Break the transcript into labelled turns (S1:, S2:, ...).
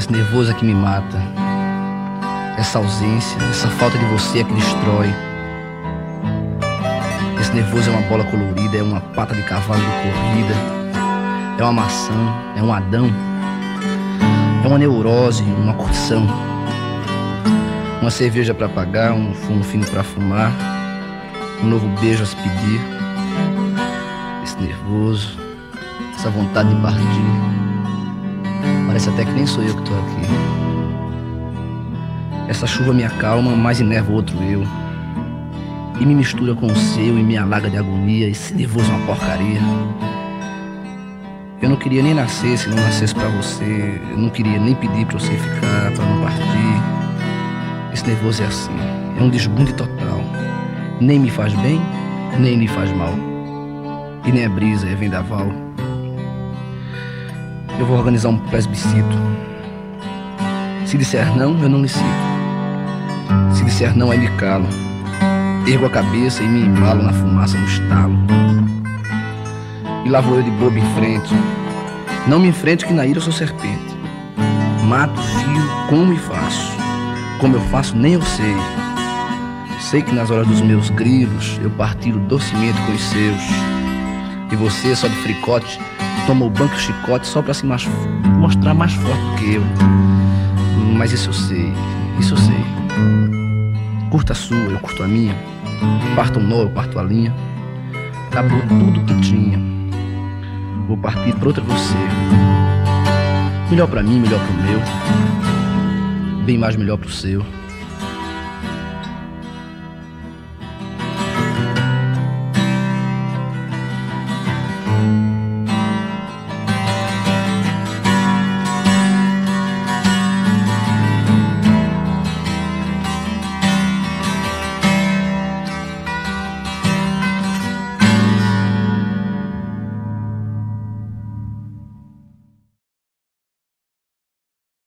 S1: Esse nervoso é que me mata. Essa ausência, essa falta de você é que destrói. Esse nervoso é uma bola colorida, é uma pata de cavalo de corrida, é uma maçã, é um Adão, é uma neurose, uma curtição, uma cerveja pra pagar, um fumo fino pra fumar, um novo beijo a se pedir. Esse nervoso, essa vontade de partir, parece até que nem sou eu que tô aqui. Essa chuva me acalma, mas enerva outro eu, e me mistura com o seu e me alaga de agonia. Esse nervoso é uma porcaria. Eu não queria nem nascer se não nascesse pra você. Eu não queria nem pedir pra você ficar, pra não partir. Esse nervoso é assim, é um desbunde total. Nem me faz bem, nem me faz mal. E nem é brisa, é vendaval. Eu vou organizar um plebiscito. Se disser não, eu não lhe cito. Se disser não, aí me calo. Ergo a cabeça e me embalo na fumaça, no estalo. E lá vou eu de bobo em frente. Não me enfrente que na ira eu sou serpente. Mato, fio, como e faço. Como eu faço nem eu sei. Sei que nas horas dos meus grilos eu partilho docemente com os seus. E você, só de fricote, toma o banco chicote só pra se mostrar mais forte do que eu. Mas isso eu sei, isso eu sei. Curta a sua, eu curto a minha. Parta um nó, eu parto a linha. Acabou tudo que tinha. Vou partir pra outra você. Melhor pra mim, melhor pro meu. Bem mais melhor pro seu.